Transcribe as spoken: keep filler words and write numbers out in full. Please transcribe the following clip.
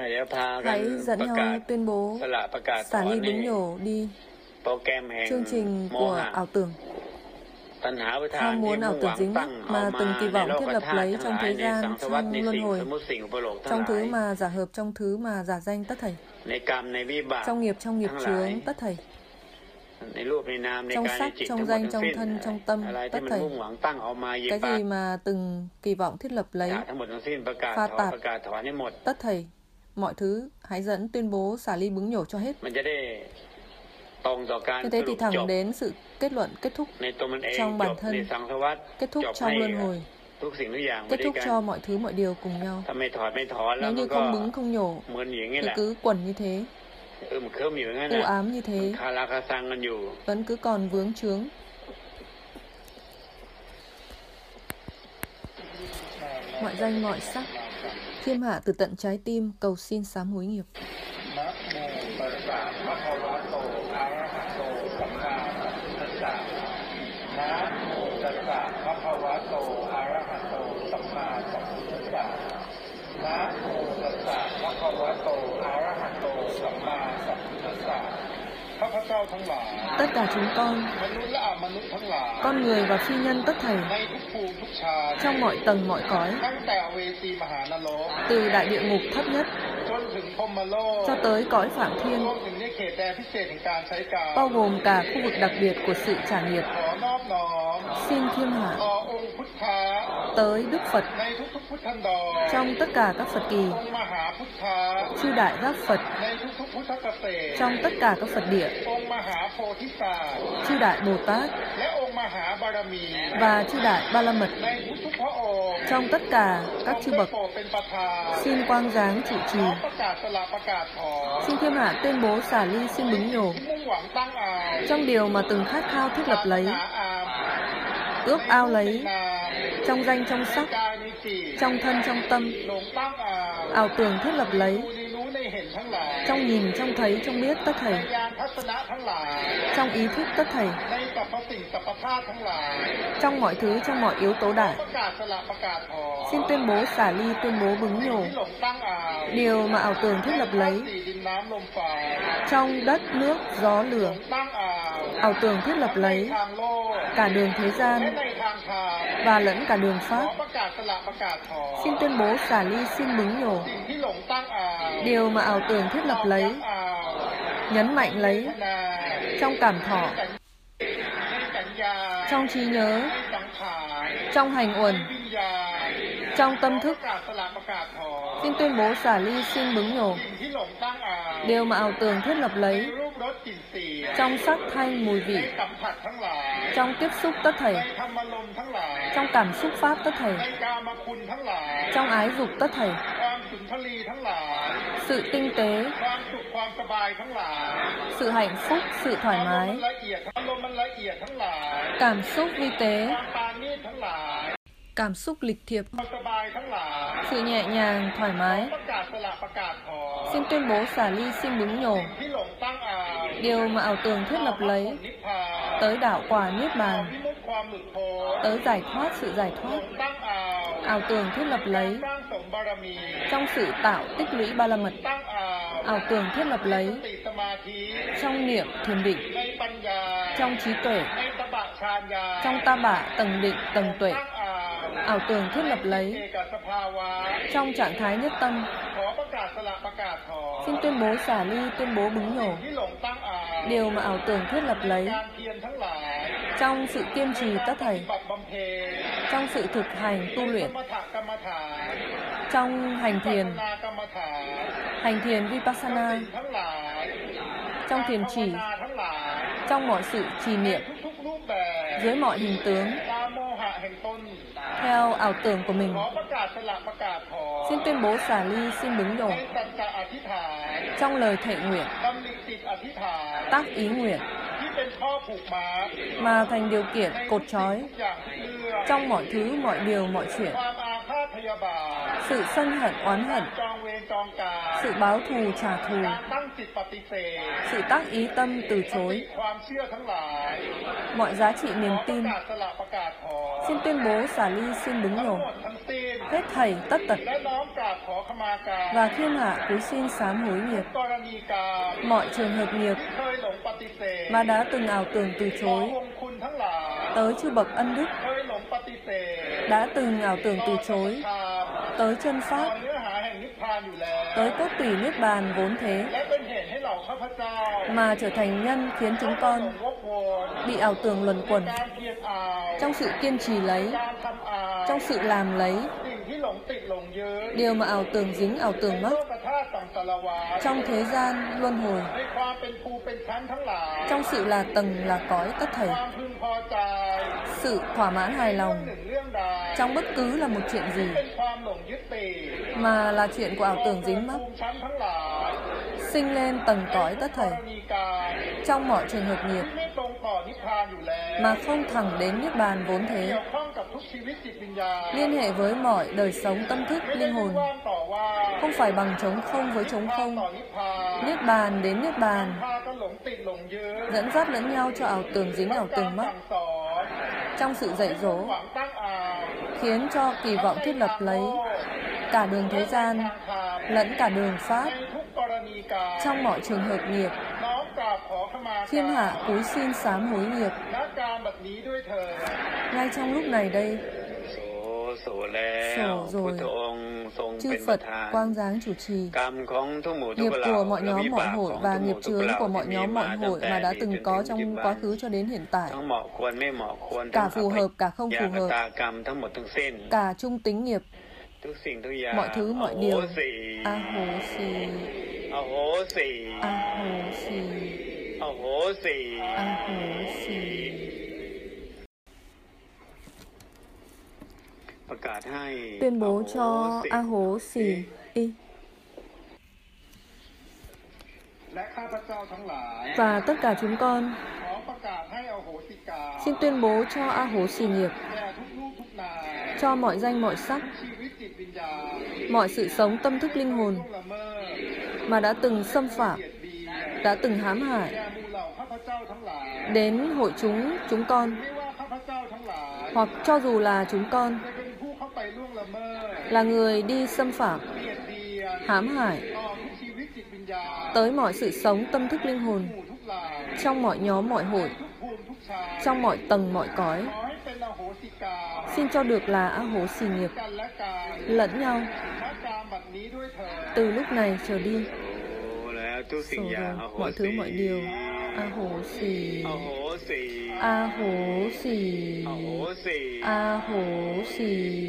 Hãy dẫn nhau tuyên bố xả ly bứng nhổ đi chương trình của ảo tưởng. Ham muốn ảo tưởng dính mắc mà từng kỳ vọng thiết lập lấy trong thế gian, trong luân hồi, trong thứ mà giả hợp, trong thứ mà giả danh tất thảy, trong nghiệp, trong nghiệp chướng tất thảy, trong sắc, trong danh, trong thân, trong tâm tất thảy, cái gì mà từng kỳ vọng thiết lập lấy, pha tạp tất thảy, mọi thứ hãy dẫn tuyên bố xả ly bứng nhổ cho hết. Như thế thì thẳng đến sự kết luận, kết thúc trong bản thân, kết thúc trong luân hồi, kết thúc cho mọi thứ mọi điều cùng nhau. Nếu như không bứng không nhổ thì cứ quẩn như thế, u ám như thế, vẫn cứ còn vướng chướng. Mọi danh mọi sắc, Thiên hạ từ tận trái tim cầu xin sám hối nghiệp. Tất cả chúng con, con người và phi nhân tất thảy, trong mọi tầng mọi cõi, từ đại địa ngục thấp nhất cho tới cõi Phạm Thiên, bao gồm cả khu vực đặc biệt của sự trả nhiệt, xin khiêm hạ tới Đức Phật trong tất cả các Phật kỳ, chư đại giác Phật trong tất cả các Phật địa, chư đại Bồ Tát và chư đại Ba La Mật trong tất cả các chư bậc, xin quang giáng trụ trì, xin khiêm hạ tuyên bố xả ly xin bứng nhổ trong điều mà từng khát khao thiết lập lấy, ước ao lấy, trong danh trong sắc, trong thân trong tâm, ảo tưởng thiết lập lấy, trong nhìn, trong thấy, trong biết tất thảy, trong ý thức tất thảy, trong mọi thứ, trong mọi yếu tố đại, xin tuyên bố xả ly, tuyên bố bứng nhổ điều mà ảo tưởng thiết lập lấy, trong đất, nước, gió, lửa, ảo tưởng thiết lập lấy, cả đường thế gian và lẫn cả đường pháp, xin tuyên bố xả ly, xin bứng nhổ điều mà ảo tưởng thiết lập lấy, nhấn mạnh lấy, trong cảm thọ, trong trí nhớ, trong hành uẩn, trong tâm thức, xin tuyên bố xả ly, xin bứng nhổ điều mà ảo tưởng thiết lập lấy, trong sắc thanh mùi vị, trong tiếp xúc tất thảy, trong cảm xúc pháp tất thảy, trong ái dục tất thảy, sự tinh tế, sự hạnh phúc, sự thoải mái, cảm xúc vi tế, cảm xúc lịch thiệp, sự nhẹ nhàng, thoải mái, xin tuyên bố xả ly, xin bứng nhổ điều mà ảo tưởng thiết lập lấy, tới đạo quả niết bàn, tới giải thoát, sự giải thoát, ảo tưởng thiết lập lấy, trong sự tạo tích lũy ba la mật, ảo tưởng thiết lập lấy, trong niệm thiền định, trong trí tuệ, trong ta bạ tầng định, tầng tuệ, ảo tưởng thiết lập lấy, trong trạng thái nhất tâm, xin tuyên bố xả ly, tuyên bố bứng nhổ điều mà ảo tưởng thiết lập lấy, trong sự kiên trì tất thảy, trong sự thực hành tu luyện, trong hành thiền, hành thiền Vipassana, trong thiền chỉ, trong mọi sự trì niệm, dưới mọi hình tướng, theo ảo tưởng của mình, xin tuyên bố xả ly, xin bứng nhổ trong lời thệ nguyện, tác ý nguyện mà thành điều kiện cột trói trong mọi thứ, mọi điều, mọi chuyện, sự sân hận, oán hận, sự báo thù, trả thù, sự tác ý tâm từ chối, mọi giá trị niềm tin. Xin tuyên bố xả ly xin đứng nhổ, hết thảy tất tật, và khiêm hạ cúi xin sám hối nghiệp, mọi trường hợp nghiệp mà đã từng ảo tưởng từ chối, tới chư bậc ân đức, đã từng ảo tưởng từ chối, tới chân pháp, tới cốt tủy niết bàn vốn thế, mà trở thành nhân khiến chúng con bị ảo tưởng luẩn quẩn trong sự kiên trì lấy, trong sự làm lấy điều mà ảo tưởng dính ảo tưởng mất, trong thế gian luân hồi, trong sự là tầng là cõi tất thảy, sự thỏa mãn hài lòng trong bất cứ là một chuyện gì mà là chuyện của ảo tưởng dính mắc, sinh lên tầng cõi tất thảy trong mọi trường hợp nghiệp mà không thẳng đến niết bàn vốn thế, liên hệ với mọi đời sống tâm thức linh hồn, không phải bằng trống không với trống không, niết bàn đến niết bàn, dẫn dắt lẫn nhau cho ảo tưởng dính ảo tưởng mắc, trong sự dạy dỗ khiến cho kỳ vọng thiết lập lấy cả đường thế gian lẫn cả đường pháp trong mọi trường hợp nghiệp, khiêm hạ cúi xin sám hối nghiệp. Ngay trong lúc này đây, sổ rồi, chư Phật quang giáng chủ trì, nghiệp của mọi nhóm mọi hội và nghiệp chướng của mọi nhóm mọi hội mà đã từng có trong quá khứ cho đến hiện tại, cả phù hợp cả không phù hợp, cả trung tính nghiệp, mọi thứ mọi điều, a hố xì, a hố xì, a hố xì. Tuyên bố cho a hố xì y và tất cả chúng con xin tuyên bố cho a hố xì nghiệp cho mọi danh mọi sắc, mọi sự sống tâm thức linh hồn mà đã từng xâm phạm, đã từng hãm hại đến hội chúng chúng con, hoặc cho dù là chúng con là người đi xâm phạm, hãm hại tới mọi sự sống tâm thức linh hồn trong mọi nhóm mọi hội, trong mọi tầng mọi cõi, xin cho được là a hố xì nghiệp lẫn nhau từ lúc này trở đi. Sổ rồi, mọi thứ mọi điều, a hố xì, a hố xì, a hố xì.